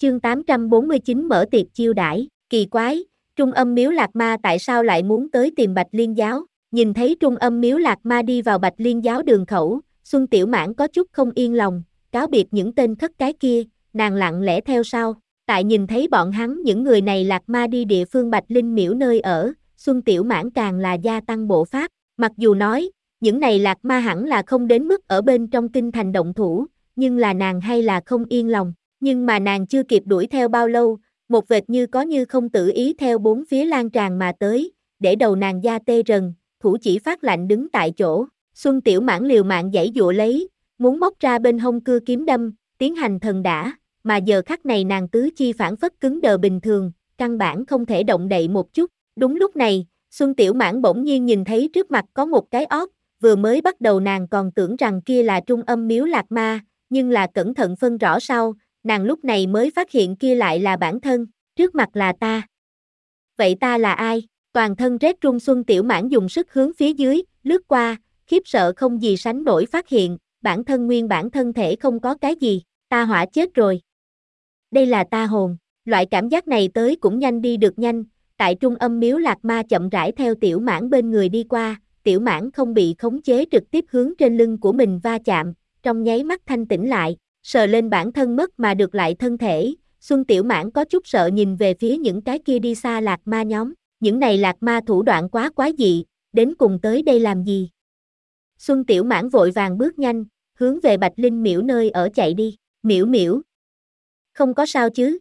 Chương 849 mở tiệc chiêu đãi, kỳ quái, Trung Âm Miếu Lạc Ma tại sao lại muốn tới tìm Bạch Liên Giáo? Nhìn thấy Trung Âm Miếu Lạc Ma đi vào Bạch Liên Giáo đường khẩu, Xuân Tiểu Mãn có chút không yên lòng, cáo biệt những tên khất cái kia, nàng lặng lẽ theo sau. Tại nhìn thấy bọn hắn những người này Lạc Ma đi địa phương Bạch Linh Miễu nơi ở, Xuân Tiểu Mãn càng là gia tăng bộ pháp, mặc dù nói, những này Lạc Ma hẳn là không đến mức ở bên trong kinh thành động thủ, nhưng là nàng hay là không yên lòng. Nhưng mà nàng chưa kịp đuổi theo bao lâu, một vệt như có như không tự ý theo bốn phía lan tràn mà tới, để đầu nàng da tê rần, thủ chỉ phát lạnh đứng tại chỗ. Xuân Tiểu Mãn liều mạng giãy giụa lấy, muốn móc ra bên hông cưa kiếm đâm, tiến hành thần đả, mà giờ khắc này nàng tứ chi phản phất cứng đờ bình thường, căn bản không thể động đậy một chút. Đúng lúc này, Xuân Tiểu Mãn bỗng nhiên nhìn thấy trước mặt có một cái ót, vừa mới bắt đầu nàng còn tưởng rằng kia là Trung Âm Miếu Lạc Ma, nhưng là cẩn thận phân rõ sau, nàng lúc này mới phát hiện kia lại là bản thân, trước mặt là ta. Vậy ta là ai? Toàn thân rét run Xuân Tiểu Mãn dùng sức hướng phía dưới, lướt qua, khiếp sợ không gì sánh nổi phát hiện, bản thân nguyên bản thân thể không có cái gì, ta hỏa chết rồi. Đây là ta hồn, loại cảm giác này tới cũng nhanh đi được nhanh, tại Trung Âm Miếu Lạc Ma chậm rãi theo Tiểu Mãn bên người đi qua, Tiểu Mãn không bị khống chế trực tiếp hướng trên lưng của mình va chạm, trong nháy mắt thanh tỉnh lại, sờ lên bản thân mất mà được lại thân thể, Xuân Tiểu Mãn có chút sợ nhìn về phía những cái kia đi xa Lạc Ma nhóm, những này Lạc Ma thủ đoạn quá quái dị, đến cùng tới đây làm gì? Xuân Tiểu Mãn vội vàng bước nhanh, hướng về Bạch Linh Miễu nơi ở chạy đi, Miễu Miễu. Không có sao chứ?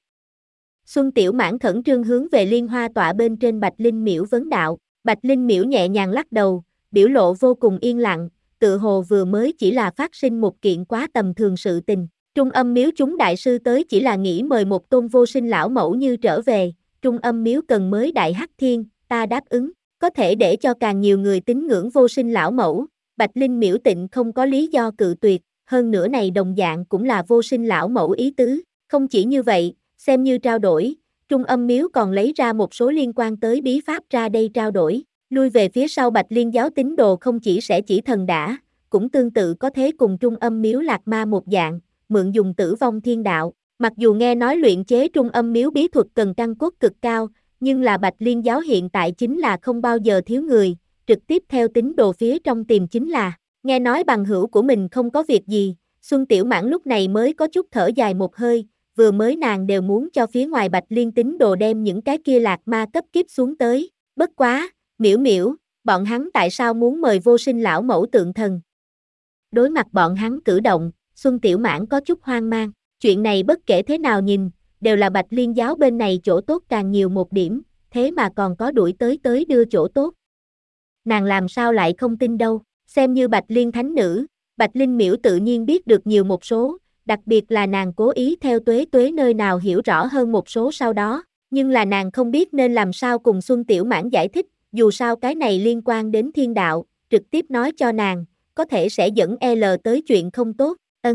Xuân Tiểu Mãn khẩn trương hướng về liên hoa tọa bên trên Bạch Linh Miễu vấn đạo, Bạch Linh Miễu nhẹ nhàng lắc đầu, biểu lộ vô cùng yên lặng, tự hồ vừa mới chỉ là phát sinh một kiện quá tầm thường sự tình. Trung Âm Miếu chúng đại sư tới chỉ là nghĩ mời một tôn vô sinh lão mẫu như trở về, Trung Âm Miếu cần mới đại hắc thiên, ta đáp ứng, có thể để cho càng nhiều người tín ngưỡng vô sinh lão mẫu, Bạch Linh Miễu tịnh không có lý do cự tuyệt, hơn nữa này đồng dạng cũng là vô sinh lão mẫu ý tứ, không chỉ như vậy, xem như trao đổi, Trung Âm Miếu còn lấy ra một số liên quan tới bí pháp ra đây trao đổi, lui về phía sau Bạch Liên giáo tín đồ không chỉ sẽ chỉ thần đả, cũng tương tự có thế cùng Trung Âm Miếu Lạc Ma một dạng, mượn dùng tử vong thiên đạo, mặc dù nghe nói luyện chế Trung Âm Miếu bí thuật cần căn cốt cực cao, nhưng là Bạch Liên giáo hiện tại chính là không bao giờ thiếu người, trực tiếp theo tín đồ phía trong tìm chính là, nghe nói bằng hữu của mình không có việc gì, Xuân Tiểu Mãn lúc này mới có chút thở dài một hơi, vừa mới nàng đều muốn cho phía ngoài Bạch Liên tín đồ đem những cái kia Lạc Ma cấp kiếp xuống tới, bất quá, Miễu Miễu, bọn hắn tại sao muốn mời vô sinh lão mẫu tượng thần? Đối mặt bọn hắn cử động, Xuân Tiểu Mãn có chút hoang mang, chuyện này bất kể thế nào nhìn, đều là Bạch Liên giáo bên này chỗ tốt càng nhiều một điểm, thế mà còn có đuổi tới đưa chỗ tốt. Nàng làm sao lại không tin đâu, xem như Bạch Liên thánh nữ, Bạch Linh Miễu tự nhiên biết được nhiều một số, đặc biệt là nàng cố ý theo Tuế Tuế nơi nào hiểu rõ hơn một số sau đó, nhưng là nàng không biết nên làm sao cùng Xuân Tiểu Mãn giải thích, dù sao cái này liên quan đến thiên đạo, trực tiếp nói cho nàng, có thể sẽ dẫn L tới chuyện không tốt,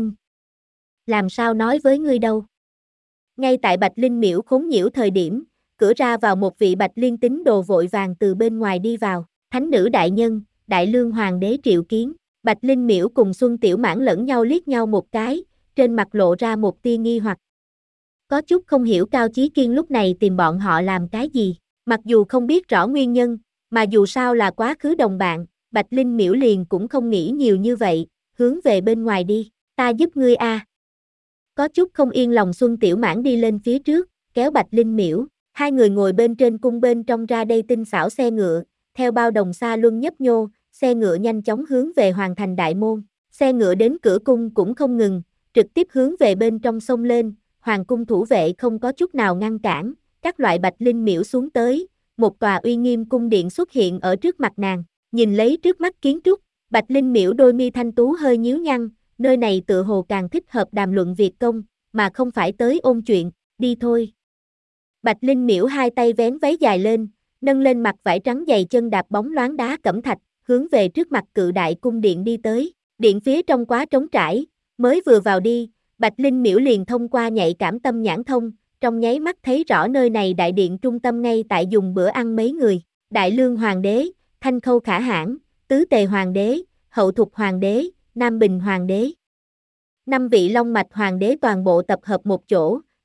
làm sao nói với ngươi đâu. Ngay tại Bạch Linh Miễu khốn nhiễu thời điểm, cửa ra vào một vị Bạch Liên tín đồ vội vàng từ bên ngoài đi vào, thánh nữ đại nhân, đại lương hoàng đế triệu kiến, Bạch Linh Miễu cùng Xuân Tiểu Mãn lẫn nhau liếc nhau một cái, trên mặt lộ ra một tia nghi hoặc. Có chút không hiểu Cao Chí Kiên lúc này tìm bọn họ làm cái gì, mặc dù không biết rõ nguyên nhân, mà dù sao là quá khứ đồng bạn, Bạch Linh Miễu liền cũng không nghĩ nhiều như vậy, hướng về bên ngoài đi, ta giúp ngươi a. Có chút không yên lòng Xuân Tiểu Mãn đi lên phía trước, kéo Bạch Linh Miễu, hai người ngồi bên trên cung bên trong ra đây tinh xảo xe ngựa, theo bao đồng xa luân nhấp nhô, xe ngựa nhanh chóng hướng về hoàng thành đại môn, xe ngựa đến cửa cung cũng không ngừng, trực tiếp hướng về bên trong sông lên, hoàng cung thủ vệ không có chút nào ngăn cản, các loại Bạch Linh Miễu xuống tới, một tòa uy nghiêm cung điện xuất hiện ở trước mặt nàng, nhìn lấy trước mắt kiến trúc, Bạch Linh Miễu đôi mi thanh tú hơi nhíu nhăn, nơi này tựa hồ càng thích hợp đàm luận việc công, mà không phải tới ôn chuyện, đi thôi. Bạch Linh Miễu hai tay vén váy dài lên, nâng lên mặt vải trắng dày chân đạp bóng loáng đá cẩm thạch, hướng về trước mặt cự đại cung điện đi tới, điện phía trong quá trống trải, mới vừa vào đi, Bạch Linh Miễu liền thông qua nhạy cảm tâm nhãn thông, trong nháy mắt thấy rõ nơi này đại điện trung tâm ngay tại dùng bữa ăn mấy người, Đại Lương Hoàng đế, Thanh Khâu Khả Hãn, Tứ Tề Hoàng đế, Hậu Thục Hoàng đế, Nam Bình Hoàng đế. 5 vị Long Mạch Hoàng đế toàn bộ tập hợp một chỗ,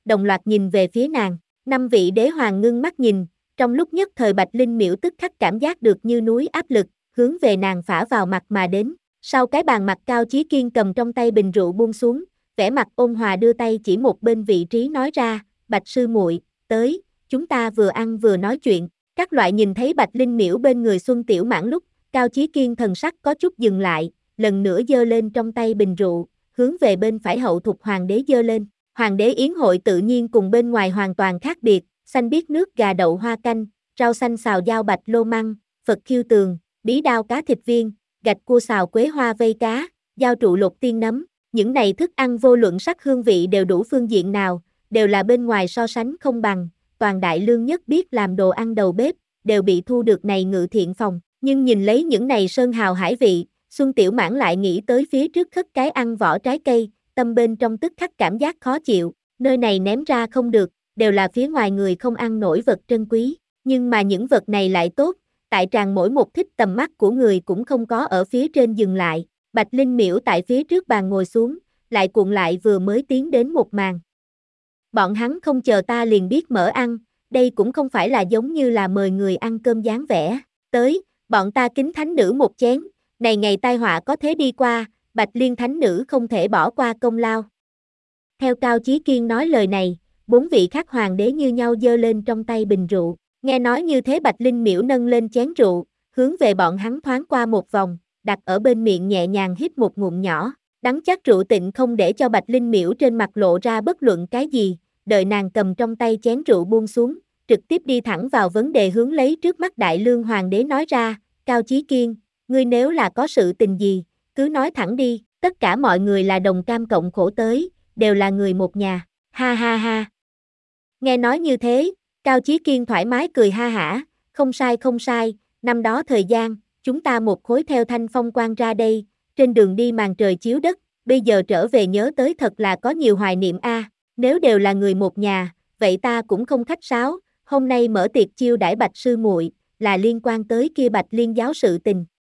đồng loạt nhìn về phía nàng. 5 vị đế hoàng ngưng mắt nhìn, trong lúc nhất thời Bạch Linh Miễu tức khắc cảm giác được như núi áp lực, hướng về nàng phả vào mặt mà đến. Sau cái bàn mặt Cao Chí Kiên cầm trong tay bình rượu buông xuống, vẻ mặt ôn hòa đưa tay chỉ một bên vị trí nói ra, Bạch sư muội, tới, chúng ta vừa ăn vừa nói chuyện. Các loại nhìn thấy Bạch Linh Miễu bên người Xuân Tiểu Mãn lúc, Cao Chí Kiên thần sắc có chút dừng lại, lần nữa giơ lên trong tay bình rượu, hướng về bên phải hậu thục hoàng đế giơ lên. Hoàng đế yến hội tự nhiên cùng bên ngoài hoàn toàn khác biệt, xanh biếc nước gà đậu hoa canh, rau xanh xào dao bạch lô măng, Phật khiêu tường, bí đao cá thịt viên, gạch cua xào quế hoa vây cá, dao trụ lột tiên nấm. Những này thức ăn vô luận sắc hương vị đều đủ phương diện nào, đều là bên ngoài so sánh không bằng, toàn đại lương nhất biết làm đồ ăn đầu bếp, đều bị thu được này ngự thiện phòng. Nhưng nhìn lấy những này sơn hào hải vị, Xuân Tiểu Mãn lại nghĩ tới phía trước khất cái ăn vỏ trái cây, tâm bên trong tức khắc cảm giác khó chịu, nơi này ném ra không được, đều là phía ngoài người không ăn nổi vật trân quý, nhưng mà những vật này lại tốt, tại tràn mỗi một thích tầm mắt của người cũng không có ở phía trên dừng lại. Bạch Linh Miễu tại phía trước bàn ngồi xuống, lại cuộn lại vừa mới tiến đến một màn. Bọn hắn không chờ ta liền biết mở ăn, đây cũng không phải là giống như là mời người ăn cơm dáng vẻ. Tới, bọn ta kính thánh nữ một chén, này ngày tai họa có thế đi qua, Bạch Liên thánh nữ không thể bỏ qua công lao. Theo Cao Chí Kiên nói lời này, 4 vị khác hoàng đế như nhau giơ lên trong tay bình rượu. Nghe nói như thế Bạch Linh Miễu nâng lên chén rượu, hướng về bọn hắn thoáng qua một vòng, đặt ở bên miệng nhẹ nhàng hít một ngụm nhỏ. Đắng chắc rượu tịnh không để cho Bạch Linh Miễu trên mặt lộ ra bất luận cái gì, đợi nàng cầm trong tay chén rượu buông xuống, trực tiếp đi thẳng vào vấn đề hướng lấy trước mắt Đại Lương Hoàng đế nói ra, Cao Chí Kiên, ngươi nếu là có sự tình gì, cứ nói thẳng đi, tất cả mọi người là đồng cam cộng khổ tới, đều là người một nhà, ha ha ha. Nghe nói như thế, Cao Chí Kiên thoải mái cười ha hả, không sai, năm đó thời gian, chúng ta một khối theo Thanh Phong quan ra đây, trên đường đi màn trời chiếu đất, bây giờ trở về nhớ tới thật là có nhiều hoài niệm a. Nếu đều là người một nhà, vậy ta cũng không khách sáo, hôm nay mở tiệc chiêu đãi Bạch sư muội, là liên quan tới kia Bạch Liên giáo sự tình,